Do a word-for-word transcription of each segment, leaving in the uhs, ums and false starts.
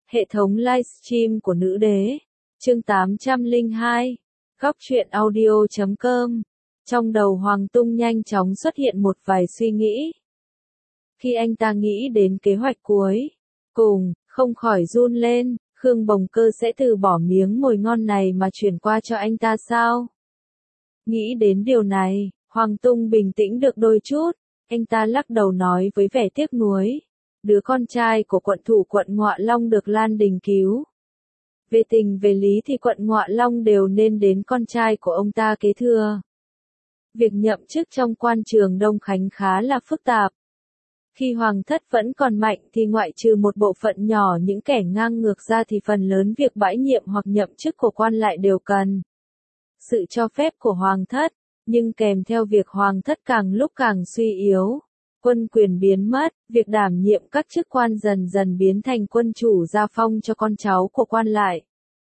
Hệ thống livestream của nữ đế. Chương tám trăm lẻ hai. Góc truyện audio chấm com. Trong đầu Hoàng Tung nhanh chóng xuất hiện một vài suy nghĩ. Khi anh ta nghĩ đến kế hoạch cuối cùng, không khỏi run lên, Khương Bồng Cơ sẽ từ bỏ miếng mồi ngon này mà chuyển qua cho anh ta sao? Nghĩ đến điều này, Hoàng Tung bình tĩnh được đôi chút, anh ta lắc đầu nói với vẻ tiếc nuối. Đứa con trai của quận thủ quận Ngọa Long được Lan Đình cứu. Về tình về lý thì quận Ngọa Long đều nên đến con trai của ông ta kế thừa. Việc nhậm chức trong quan trường Đông Khánh khá là phức tạp. Khi hoàng thất vẫn còn mạnh thì ngoại trừ một bộ phận nhỏ những kẻ ngang ngược ra thì phần lớn việc bãi nhiệm hoặc nhậm chức của quan lại đều cần sự cho phép của hoàng thất, nhưng kèm theo việc hoàng thất càng lúc càng suy yếu, quân quyền biến mất, việc đảm nhiệm các chức quan dần dần biến thành quân chủ gia phong cho con cháu của quan lại.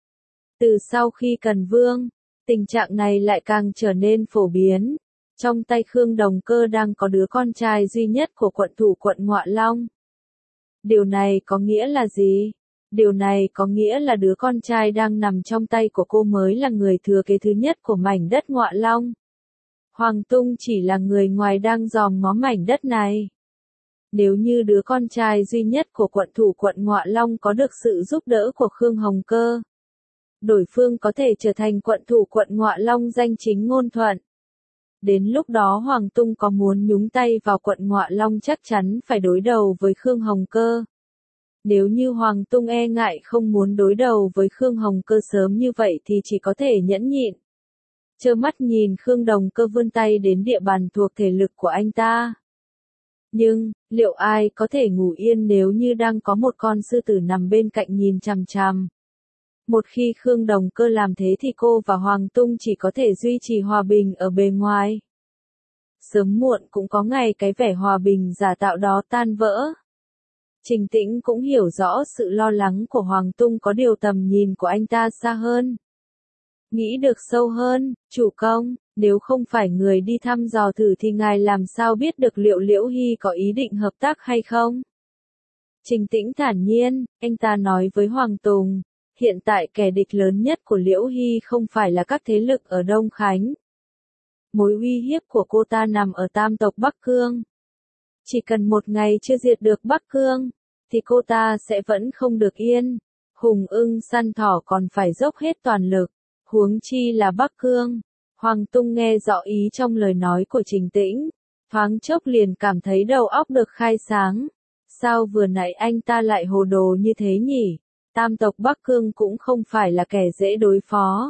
Từ sau khi Cần Vương, tình trạng này lại càng trở nên phổ biến. Trong tay Khương Đồng Cơ đang có đứa con trai duy nhất của quận thủ quận Ngọa Long. Điều này có nghĩa là gì? Điều này có nghĩa là đứa con trai đang nằm trong tay của cô mới là người thừa kế thứ nhất của mảnh đất Ngọa Long. Hoàng Tung chỉ là người ngoài đang dòm ngó mảnh đất này. Nếu như đứa con trai duy nhất của quận thủ quận Ngọa Long có được sự giúp đỡ của Khương Hồng Cơ, đối phương có thể trở thành quận thủ quận Ngọa Long danh chính ngôn thuận. Đến lúc đó Hoàng Tung có muốn nhúng tay vào quận Ngọa Long chắc chắn phải đối đầu với Khương Hồng Cơ. Nếu như Hoàng Tung e ngại không muốn đối đầu với Khương Hồng Cơ sớm như vậy thì chỉ có thể nhẫn nhịn. Trơ mắt nhìn Khương Đồng Cơ vươn tay đến địa bàn thuộc thể lực của anh ta. Nhưng, liệu ai có thể ngủ yên nếu như đang có một con sư tử nằm bên cạnh nhìn chằm chằm? Một khi Khương Đồng Cơ làm thế thì cô và Hoàng Tung chỉ có thể duy trì hòa bình ở bề ngoài. Sớm muộn cũng có ngày cái vẻ hòa bình giả tạo đó tan vỡ. Trình Tĩnh cũng hiểu rõ sự lo lắng của Hoàng Tung, có điều tầm nhìn của anh ta xa hơn. Nghĩ được sâu hơn, chủ công, nếu không phải người đi thăm dò thử thì ngài làm sao biết được liệu Liễu Hy có ý định hợp tác hay không? Trình Tĩnh thản nhiên, anh ta nói với Hoàng Tùng. Hiện tại kẻ địch lớn nhất của Liễu Hy không phải là các thế lực ở Đông Khánh. Mối uy hiếp của cô ta nằm ở tam tộc Bắc Cương. Chỉ cần một ngày chưa diệt được Bắc Cương, thì cô ta sẽ vẫn không được yên. Hùng ưng săn thỏ còn phải dốc hết toàn lực, huống chi là Bắc Cương. Hoàng Tung nghe rõ ý trong lời nói của Trình Tĩnh, thoáng chốc liền cảm thấy đầu óc được khai sáng. Sao vừa nãy anh ta lại hồ đồ như thế nhỉ? Tam tộc Bắc Cương cũng không phải là kẻ dễ đối phó.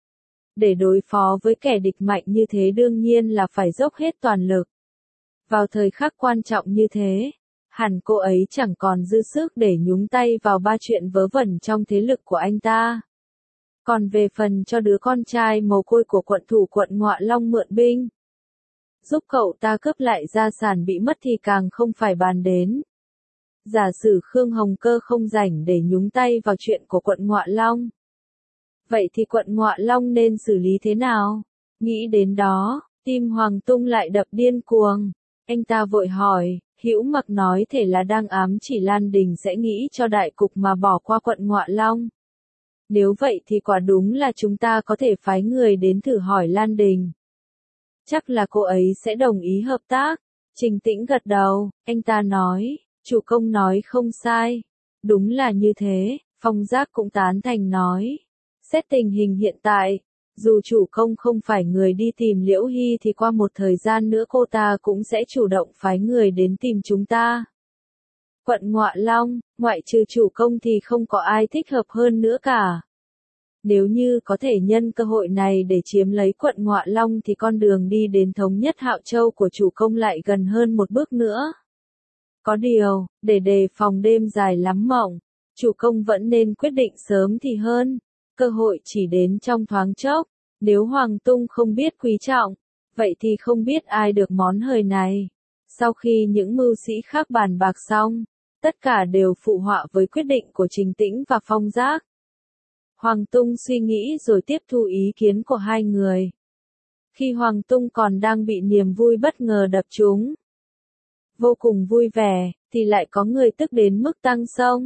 Để đối phó với kẻ địch mạnh như thế đương nhiên là phải dốc hết toàn lực. Vào thời khắc quan trọng như thế, hẳn cô ấy chẳng còn dư sức để nhúng tay vào ba chuyện vớ vẩn trong thế lực của anh ta. Còn về phần cho đứa con trai mồ côi của quận thủ quận Ngọa Long mượn binh, giúp cậu ta cướp lại gia sản bị mất thì càng không phải bàn đến. Giả sử Khương Hồng Cơ không rảnh để nhúng tay vào chuyện của quận Ngọa Long. Vậy thì quận Ngọa Long nên xử lý thế nào? Nghĩ đến đó, tim Hoàng Tung lại đập điên cuồng. Anh ta vội hỏi, Hữu Mặc nói thể là đang ám chỉ Lan Đình sẽ nghĩ cho đại cục mà bỏ qua quận Ngọa Long. Nếu vậy thì quả đúng là chúng ta có thể phái người đến thử hỏi Lan Đình. Chắc là cô ấy sẽ đồng ý hợp tác. Trình Tĩnh gật đầu, anh ta nói. Chủ công nói không sai. Đúng là như thế, Phong Giác cũng tán thành nói. Xét tình hình hiện tại, dù chủ công không phải người đi tìm Liễu Hy thì qua một thời gian nữa cô ta cũng sẽ chủ động phái người đến tìm chúng ta. Quận Ngọa Long, ngoại trừ chủ công thì không có ai thích hợp hơn nữa cả. Nếu như có thể nhân cơ hội này để chiếm lấy quận Ngọa Long thì con đường đi đến thống nhất Hạo Châu của chủ công lại gần hơn một bước nữa. Có điều, để đề phòng đêm dài lắm mộng, chủ công vẫn nên quyết định sớm thì hơn, cơ hội chỉ đến trong thoáng chốc, nếu Hoàng Tung không biết quý trọng, vậy thì không biết ai được món hời này. Sau khi những mưu sĩ khác bàn bạc xong, tất cả đều phụ họa với quyết định của Trình Tĩnh và Phong Giác. Hoàng Tung suy nghĩ rồi tiếp thu ý kiến của hai người. Khi Hoàng Tung còn đang bị niềm vui bất ngờ đập trúng, vô cùng vui vẻ, thì lại có người tức đến mức tăng sông.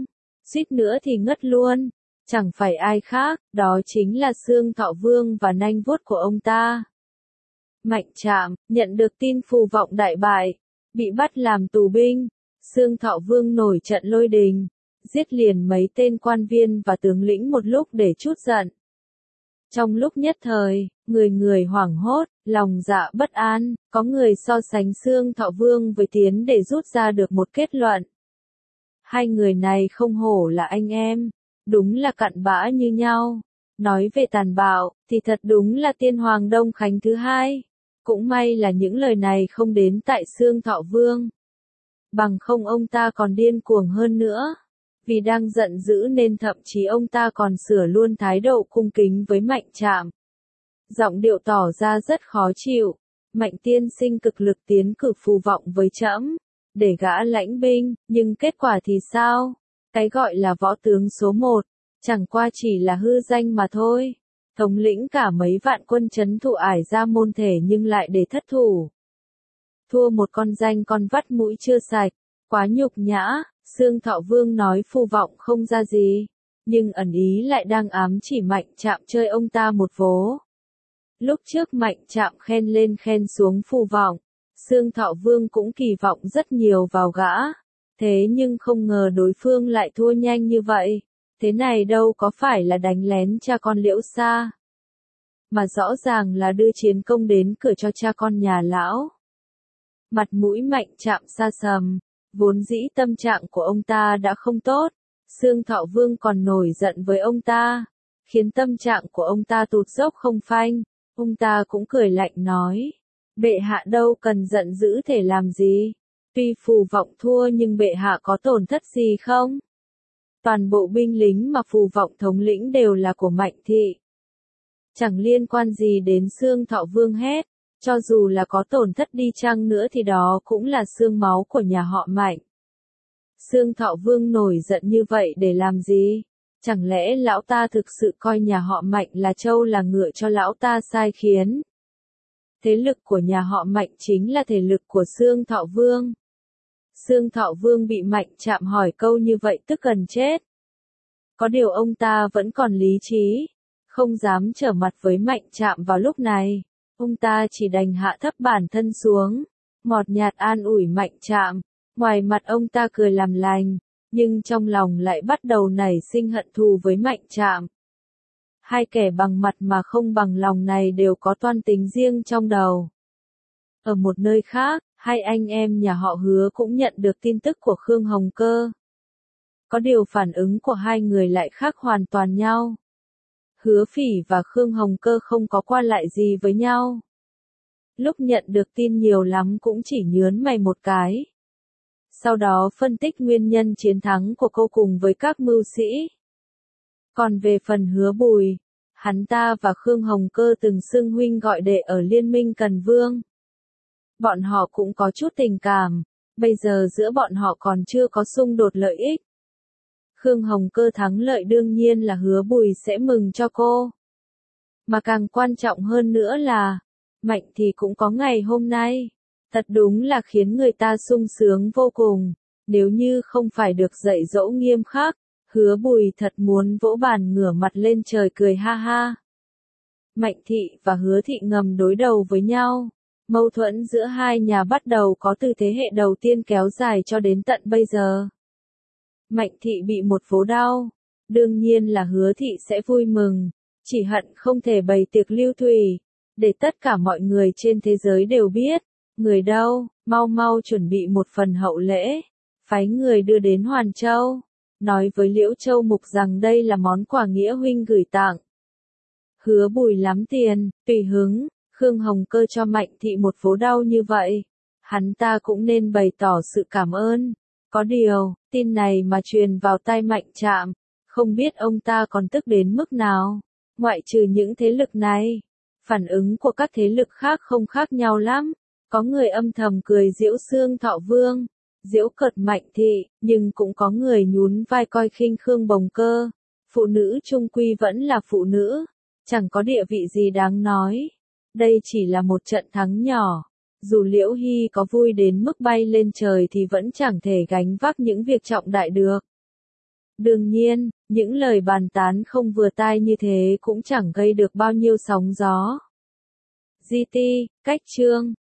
suýt nữa thì ngất luôn. Chẳng phải ai khác, đó chính là Xương Thọ Vương và nanh vuốt của ông ta. Mạnh Trạm, nhận được tin Phù Vọng đại bại, bị bắt làm tù binh, Xương Thọ Vương nổi trận lôi đình, giết liền mấy tên quan viên và tướng lĩnh một lúc để trút giận. Trong lúc nhất thời, người người hoảng hốt, lòng dạ bất an, có người so sánh Xương Thọ Vương với Tiến để rút ra được một kết luận. Hai người này không hổ là anh em, đúng là cặn bã như nhau. Nói về tàn bạo, thì thật đúng là tiên hoàng Đông Khánh thứ hai. Cũng may là những lời này không đến tại Xương Thọ Vương. Bằng không ông ta còn điên cuồng hơn nữa. Vì đang giận dữ nên thậm chí ông ta còn sửa luôn thái độ cung kính với Mạnh Trạm. Giọng điệu tỏ ra rất khó chịu. Mạnh tiên sinh cực lực tiến cử Phù Vọng với trẫm, để gã lãnh binh, nhưng kết quả thì sao? Cái gọi là võ tướng số một, chẳng qua chỉ là hư danh mà thôi. Thống lĩnh cả mấy vạn quân trấn thủ Ải Ra Môn thể nhưng lại để thất thủ. Thua một con danh con vắt mũi chưa sạch, quá nhục nhã. Xương Thọ Vương nói Phù Vọng không ra gì, nhưng ẩn ý lại đang ám chỉ Mạnh Trạm chơi ông ta một vố. Lúc trước Mạnh Trạm khen lên khen xuống Phù Vọng, Xương Thọ Vương cũng kỳ vọng rất nhiều vào gã. Thế nhưng không ngờ đối phương lại thua nhanh như vậy. Thế này đâu có phải là đánh lén cha con Liễu Sa, mà rõ ràng là đưa chiến công đến cửa cho cha con nhà lão. Mặt mũi Mạnh Trạm sa sầm, vốn dĩ tâm trạng của ông ta đã không tốt, Xương Thọ Vương còn nổi giận với ông ta, khiến tâm trạng của ông ta tụt dốc không phanh. Ông ta cũng cười lạnh nói, bệ hạ đâu cần giận dữ thể làm gì, tuy Phù Vọng thua nhưng bệ hạ có tổn thất gì không? Toàn bộ binh lính mà Phù Vọng thống lĩnh đều là của Mạnh thị. Chẳng liên quan gì đến Xương Thọ Vương hết, cho dù là có tổn thất đi chăng nữa thì đó cũng là xương máu của nhà họ Mạnh. Xương Thọ Vương nổi giận như vậy để làm gì? Chẳng lẽ lão ta thực sự coi nhà họ Mạnh là trâu là ngựa cho lão ta sai khiến? Thế lực của nhà họ Mạnh chính là thể lực của Xương Thọ Vương. Xương Thọ Vương bị Mạnh Trạm hỏi câu như vậy tức gần chết. Có điều ông ta vẫn còn lý trí, không dám trở mặt với Mạnh Trạm vào lúc này. Ông ta chỉ đành hạ thấp bản thân xuống, ngọt nhạt an ủi Mạnh Trạm. Ngoài mặt ông ta cười làm lành, nhưng trong lòng lại bắt đầu nảy sinh hận thù với Mạnh Trạm. Hai kẻ bằng mặt mà không bằng lòng này đều có toan tính riêng trong đầu. Ở một nơi khác, hai anh em nhà họ Hứa cũng nhận được tin tức của Khương Hồng Cơ. Có điều phản ứng của hai người lại khác hoàn toàn nhau. Hứa Phỉ và Khương Hồng Cơ không có qua lại gì với nhau. Lúc nhận được tin nhiều lắm cũng chỉ nhớn mày một cái. Sau đó phân tích nguyên nhân chiến thắng của cô cùng với các mưu sĩ. Còn về phần Hứa Bùi, hắn ta và Khương Hồng Cơ từng xưng huynh gọi đệ ở Liên minh Cần Vương. Bọn họ cũng có chút tình cảm, bây giờ giữa bọn họ còn chưa có xung đột lợi ích. Khương Hồng Cơ thắng lợi đương nhiên là Hứa Bùi sẽ mừng cho cô. Mà càng quan trọng hơn nữa là, Mạnh thì cũng có ngày hôm nay. Thật đúng là khiến người ta sung sướng vô cùng. Nếu như không phải được dạy dỗ nghiêm khắc, Hứa Bùi thật muốn vỗ bàn ngửa mặt lên trời cười ha ha. Mạnh thị và Hứa thị ngầm đối đầu với nhau. Mâu thuẫn giữa hai nhà bắt đầu có từ thế hệ đầu tiên kéo dài cho đến tận bây giờ. Mạnh thị bị một vố đau. Đương nhiên là Hứa thị sẽ vui mừng. Chỉ hận không thể bày tiệc lưu thủy. Để tất cả mọi người trên thế giới đều biết. Người đâu, mau mau chuẩn bị một phần hậu lễ. Phái người đưa đến Hoàn Châu. Nói với Liễu Châu Mục rằng đây là món quà nghĩa huynh gửi tặng. Hứa Bùi lắm tiền, tùy hứng. Khương Hồng Cơ cho Mạnh thị một vố đau như vậy. Hắn ta cũng nên bày tỏ sự cảm ơn. Có điều, tin này mà truyền vào tai Mạnh Trạm, không biết ông ta còn tức đến mức nào. Ngoại trừ những thế lực này, phản ứng của các thế lực khác không khác nhau lắm. Có người âm thầm cười giễu Xương Thọ Vương, giễu cợt Mạnh thị, nhưng cũng có người nhún vai coi khinh Khương Bồng Cơ. Phụ nữ chung quy vẫn là phụ nữ, chẳng có địa vị gì đáng nói. Đây chỉ là một trận thắng nhỏ. Dù Liễu Hy có vui đến mức bay lên trời thì vẫn chẳng thể gánh vác những việc trọng đại được. Đương nhiên, những lời bàn tán không vừa tai như thế cũng chẳng gây được bao nhiêu sóng gió. giê tê, cách chương